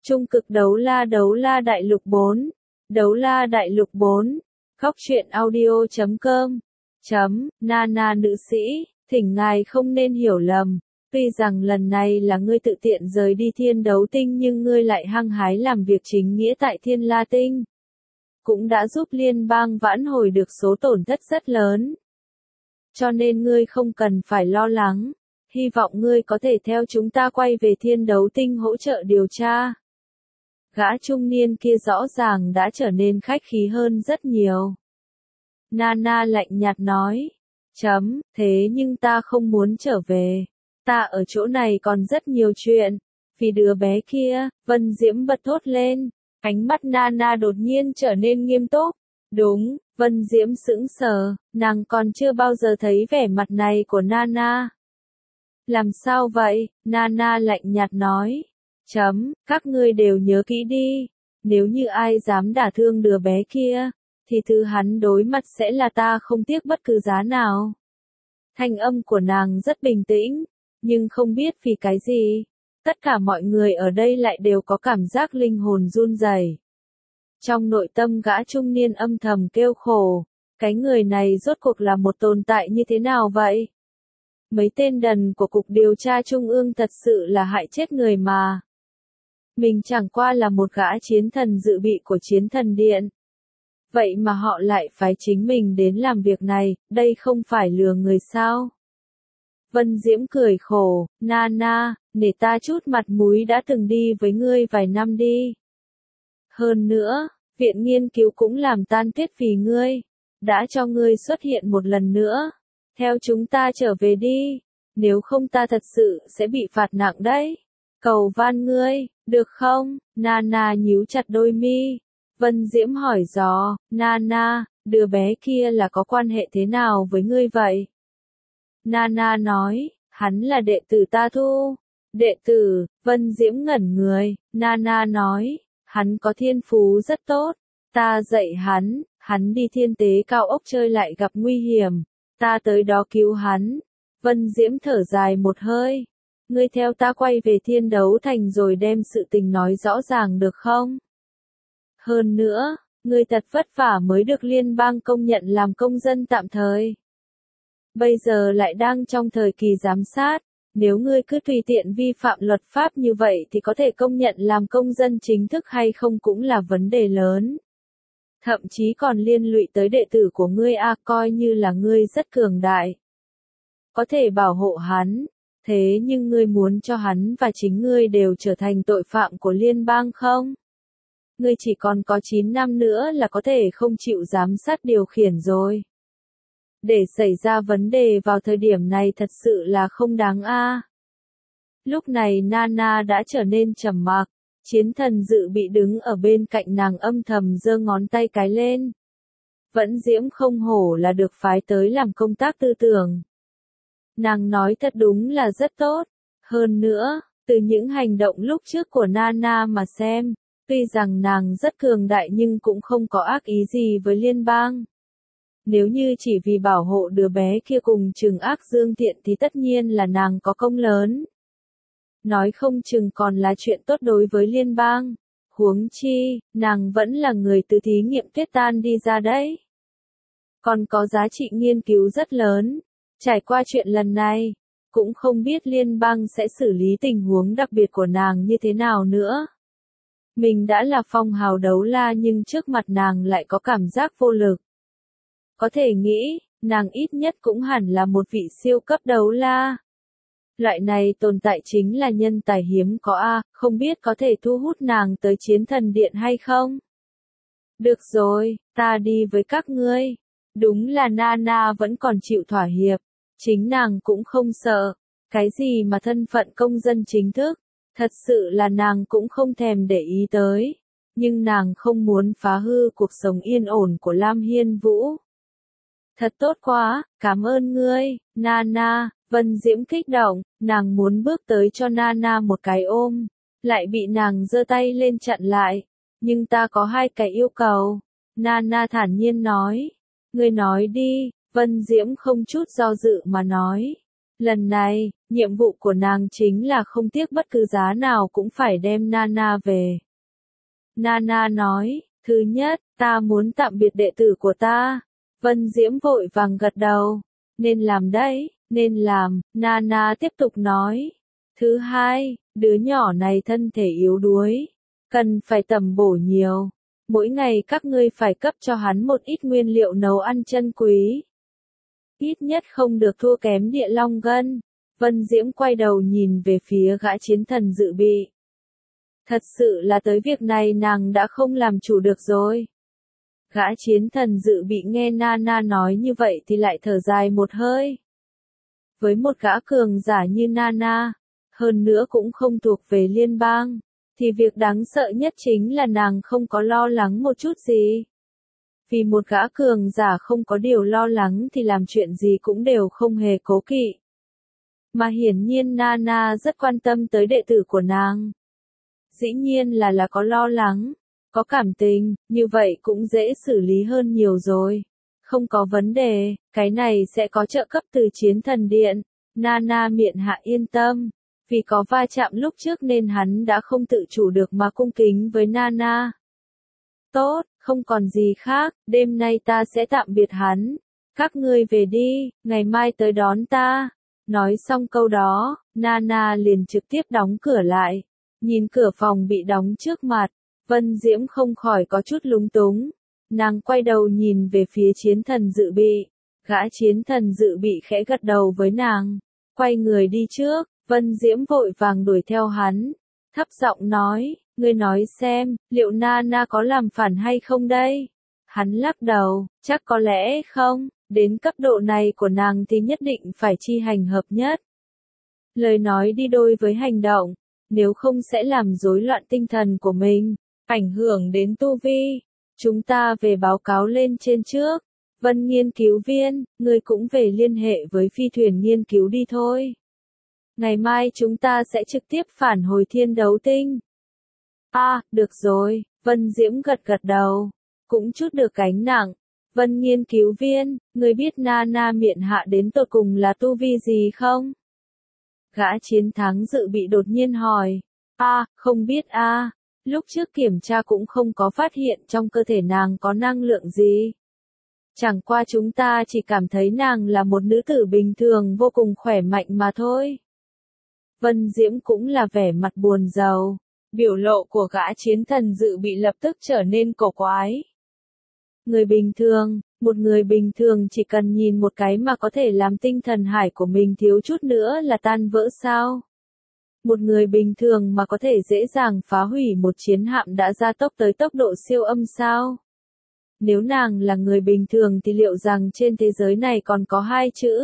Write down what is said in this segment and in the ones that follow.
Trung cực đấu la đại lục 4. Đấu la đại lục 4. Khóc chuyện audio.com. Nana nữ sĩ, thỉnh ngài không nên hiểu lầm. Tuy rằng lần này là ngươi tự tiện rời đi thiên đấu tinh nhưng ngươi lại hăng hái làm việc chính nghĩa tại thiên la tinh. Cũng đã giúp liên bang vãn hồi được số tổn thất rất lớn. Cho nên ngươi không cần phải lo lắng. Hy vọng ngươi có thể theo chúng ta quay về thiên đấu tinh hỗ trợ điều tra. Gã trung niên kia rõ ràng đã trở nên khách khí hơn rất nhiều. Nana lạnh nhạt nói. Thế nhưng ta không muốn trở về. Ta ở chỗ này còn rất nhiều chuyện. Vì đứa bé kia, Vân Diễm bật thốt lên. Ánh mắt Nana đột nhiên trở nên nghiêm túc. Đúng, Vân Diễm sững sờ, nàng còn chưa bao giờ thấy vẻ mặt này của Nana. Làm sao vậy? Nana lạnh nhạt nói. Các ngươi đều nhớ kỹ đi. Nếu như ai dám đả thương đứa bé kia, thì thứ hắn đối mặt sẽ là ta không tiếc bất cứ giá nào. Thanh âm của nàng rất bình tĩnh, nhưng không biết vì cái gì. Tất cả mọi người ở đây lại đều có cảm giác linh hồn run rẩy. Trong nội tâm gã trung niên âm thầm kêu khổ, cái người này rốt cuộc là một tồn tại như thế nào vậy? Mấy tên đần của Cục Điều tra Trung ương thật sự là hại chết người mà. Mình chẳng qua là một gã chiến thần dự bị của chiến thần điện. Vậy mà họ lại phái chính mình đến làm việc này, đây không phải lừa người sao? Vân Diễm cười khổ, Nana, để ta chút mặt mũi đã từng đi với ngươi vài năm đi. Hơn nữa, viện nghiên cứu cũng làm tan tiết vì ngươi, đã cho ngươi xuất hiện một lần nữa. Theo chúng ta trở về đi, nếu không ta thật sự sẽ bị phạt nặng đấy. Cầu van ngươi, được không? Nana nhíu chặt đôi mi. Vân Diễm hỏi dò, Nana, đứa bé kia là có quan hệ thế nào với ngươi vậy? Nana nói, hắn là đệ tử ta thu. Đệ tử, Vân Diễm ngẩn người, Nana nói, hắn có thiên phú rất tốt. Ta dạy hắn đi thiên tế cao ốc chơi lại gặp nguy hiểm. Ta tới đó cứu hắn. Vân Diễm thở dài một hơi. Ngươi theo ta quay về thiên đấu thành rồi đem sự tình nói rõ ràng được không? Hơn nữa, ngươi thật vất vả mới được liên bang công nhận làm công dân tạm thời. Bây giờ lại đang trong thời kỳ giám sát, nếu ngươi cứ tùy tiện vi phạm luật pháp như vậy thì có thể công nhận làm công dân chính thức hay không cũng là vấn đề lớn. Thậm chí còn liên lụy tới đệ tử của ngươi coi như là ngươi rất cường đại. Có thể bảo hộ hắn, thế nhưng ngươi muốn cho hắn và chính ngươi đều trở thành tội phạm của liên bang không? Ngươi chỉ còn có 9 năm nữa là có thể không chịu giám sát điều khiển rồi. Để xảy ra vấn đề vào thời điểm này thật sự là không đáng Lúc này Nana đã trở nên trầm mặc, chiến thần dự bị đứng ở bên cạnh nàng âm thầm giơ ngón tay cái lên. Vẫn Diễm không hổ là được phái tới làm công tác tư tưởng. Nàng nói thật đúng là rất tốt. Hơn nữa, từ những hành động lúc trước của Nana mà xem, tuy rằng nàng rất cường đại nhưng cũng không có ác ý gì với liên bang. Nếu như chỉ vì bảo hộ đứa bé kia cùng trừng ác dương thiện thì tất nhiên là nàng có công lớn. Nói không chừng còn là chuyện tốt đối với liên bang. Huống chi, nàng vẫn là người từ thí nghiệm tuyết tan đi ra đấy. Còn có giá trị nghiên cứu rất lớn. Trải qua chuyện lần này, cũng không biết liên bang sẽ xử lý tình huống đặc biệt của nàng như thế nào nữa. Mình đã là phong hào đấu la nhưng trước mặt nàng lại có cảm giác vô lực. Có thể nghĩ, nàng ít nhất cũng hẳn là một vị siêu cấp đấu la. Loại này tồn tại chính là nhân tài hiếm có không biết có thể thu hút nàng tới chiến thần điện hay không? Được rồi, ta đi với các ngươi. Đúng là Nana vẫn còn chịu thỏa hiệp. Chính nàng cũng không sợ. Cái gì mà thân phận công dân chính thức, thật sự là nàng cũng không thèm để ý tới. Nhưng nàng không muốn phá hư cuộc sống yên ổn của Lam Hiên Vũ. Thật tốt quá, cảm ơn ngươi, Nana. Vân Diễm kích động, nàng muốn bước tới cho Nana một cái ôm, lại bị nàng giơ tay lên chặn lại. Nhưng ta có 2 cái yêu cầu. Nana thản nhiên nói. Ngươi nói đi, Vân Diễm không chút do dự mà nói. Lần này, Nhiệm vụ của nàng chính là không tiếc bất cứ giá nào cũng phải đem Nana về. Nana nói, thứ nhất, ta muốn tạm biệt đệ tử của ta. Vân Diễm vội vàng gật đầu. Nên làm đấy, nên làm, Nana tiếp tục nói. Thứ hai, đứa nhỏ này thân thể yếu đuối, cần phải tầm bổ nhiều. Mỗi ngày các ngươi phải cấp cho hắn một ít nguyên liệu nấu ăn chân quý. Ít nhất không được thua kém địa long gân. Vân Diễm quay đầu nhìn về phía gã chiến thần dự bị. Thật sự là tới việc này nàng đã không làm chủ được rồi. Gã chiến thần dự bị nghe Nana nói như vậy thì lại thở dài một hơi. Với một gã cường giả như Nana, hơn nữa cũng không thuộc về liên bang, thì việc đáng sợ nhất chính là nàng không có lo lắng một chút gì. Vì một gã cường giả không có điều lo lắng thì làm chuyện gì cũng đều không hề cố kỵ. Mà hiển nhiên Nana rất quan tâm tới đệ tử của nàng. Dĩ nhiên là có lo lắng, có cảm tình, như vậy cũng dễ xử lý hơn nhiều rồi. Không có vấn đề, cái này sẽ có trợ cấp từ chiến thần điện. Nana miệng hạ yên tâm, vì có va chạm lúc trước nên hắn đã không tự chủ được mà cung kính với Nana. Tốt, không còn gì khác, đêm nay ta sẽ tạm biệt hắn. Các ngươi về đi, ngày mai tới đón ta. Nói xong câu đó, Nana liền trực tiếp đóng cửa lại. Nhìn cửa phòng bị đóng trước mặt, Vân Diễm không khỏi có chút lúng túng. Nàng quay đầu nhìn về phía chiến thần dự bị. Gã chiến thần dự bị khẽ gật đầu với nàng. Quay người đi trước, Vân Diễm vội vàng đuổi theo hắn. Thấp giọng nói, ngươi nói xem, liệu Nana có làm phản hay không đây? Hắn lắc đầu, chắc có lẽ không, đến cấp độ này của nàng thì nhất định phải chi hành hợp nhất. Lời nói đi đôi với hành động, nếu không sẽ làm rối loạn tinh thần của mình, ảnh hưởng đến tu vi. Chúng ta về báo cáo lên trên trước. Vân nghiên cứu viên, ngươi cũng về liên hệ với phi thuyền nghiên cứu đi thôi. Ngày mai chúng ta sẽ trực tiếp phản hồi thiên đấu tinh. Được rồi, Vân Diễm gật đầu. Cũng chút được gánh nặng. Vân nghiên cứu viên, ngươi biết Nana miệng hạ đến tột cùng là tu vi gì không? Gã chiến thắng dự bị đột nhiên hỏi. Không biết lúc trước kiểm tra cũng không có phát hiện trong cơ thể nàng có năng lượng gì. Chẳng qua chúng ta chỉ cảm thấy nàng là một nữ tử bình thường vô cùng khỏe mạnh mà thôi. Vân Diễm cũng là vẻ mặt buồn rầu. Biểu lộ của gã chiến thần dự bị lập tức trở nên cổ quái. Người bình thường, một người bình thường chỉ cần nhìn một cái mà có thể làm tinh thần hải của mình thiếu chút nữa là tan vỡ sao? Một người bình thường mà có thể dễ dàng phá hủy một chiến hạm đã gia tốc tới tốc độ siêu âm sao? Nếu nàng là người bình thường thì liệu rằng trên thế giới này còn có hai chữ?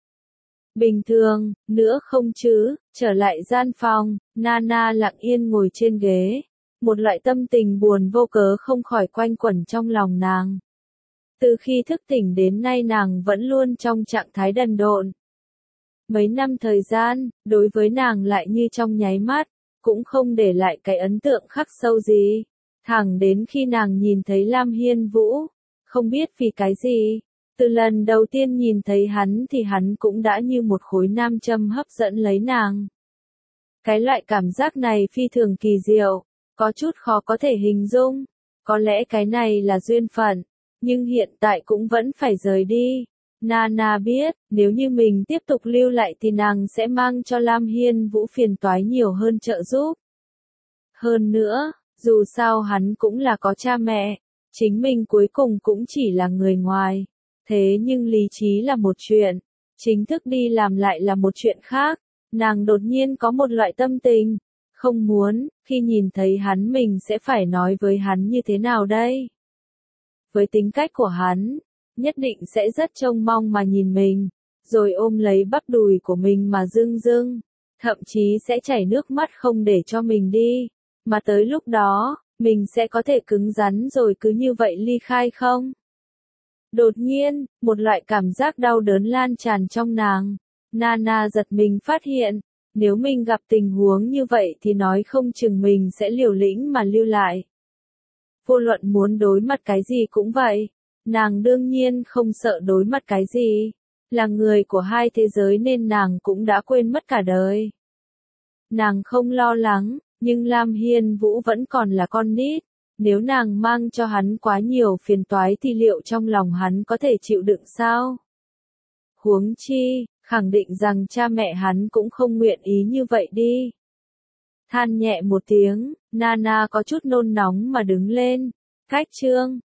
Bình thường, nữa không chứ? Trở lại gian phòng, Nana lặng yên ngồi trên ghế. Một loại tâm tình buồn vô cớ không khỏi quanh quẩn trong lòng nàng. Từ khi thức tỉnh đến nay nàng vẫn luôn trong trạng thái đần độn. Mấy năm thời gian, đối với nàng lại như trong nháy mắt, cũng không để lại cái ấn tượng khắc sâu gì. Thẳng đến khi nàng nhìn thấy Lam Hiên Vũ, không biết vì cái gì, từ lần đầu tiên nhìn thấy hắn thì hắn cũng đã như một khối nam châm hấp dẫn lấy nàng. Cái loại cảm giác này phi thường kỳ diệu, có chút khó có thể hình dung, có lẽ cái này là duyên phận, nhưng hiện tại cũng vẫn phải rời đi. Nana biết, nếu như mình tiếp tục lưu lại thì nàng sẽ mang cho Lam Hiên Vũ phiền toái nhiều hơn trợ giúp. Hơn nữa, dù sao hắn cũng là có cha mẹ, chính mình cuối cùng cũng chỉ là người ngoài. Thế nhưng lý trí là một chuyện, chính thức đi làm lại là một chuyện khác. Nàng đột nhiên có một loại tâm tình, không muốn, khi nhìn thấy hắn mình sẽ phải nói với hắn như thế nào đây? Với tính cách của hắn, nhất định sẽ rất trông mong mà nhìn mình, rồi ôm lấy bắp đùi của mình mà rưng rưng, thậm chí sẽ chảy nước mắt không để cho mình đi, mà tới lúc đó, mình sẽ có thể cứng rắn rồi cứ như vậy ly khai không? Đột nhiên, một loại cảm giác đau đớn lan tràn trong nàng. Nana giật mình phát hiện, nếu mình gặp tình huống như vậy thì nói không chừng mình sẽ liều lĩnh mà lưu lại. Vô luận muốn đối mặt cái gì cũng vậy, nàng đương nhiên không sợ đối mặt cái gì. là người của hai thế giới nên nàng cũng đã quên mất cả đời. Nàng không lo lắng, nhưng Lam Hiên Vũ vẫn còn là con nít. Nếu nàng mang cho hắn quá nhiều phiền toái thì liệu trong lòng hắn có thể chịu đựng sao? Huống chi, khẳng định rằng cha mẹ hắn cũng không nguyện ý như vậy đi. Than nhẹ một tiếng, Nana có chút nôn nóng mà đứng lên. Cách chương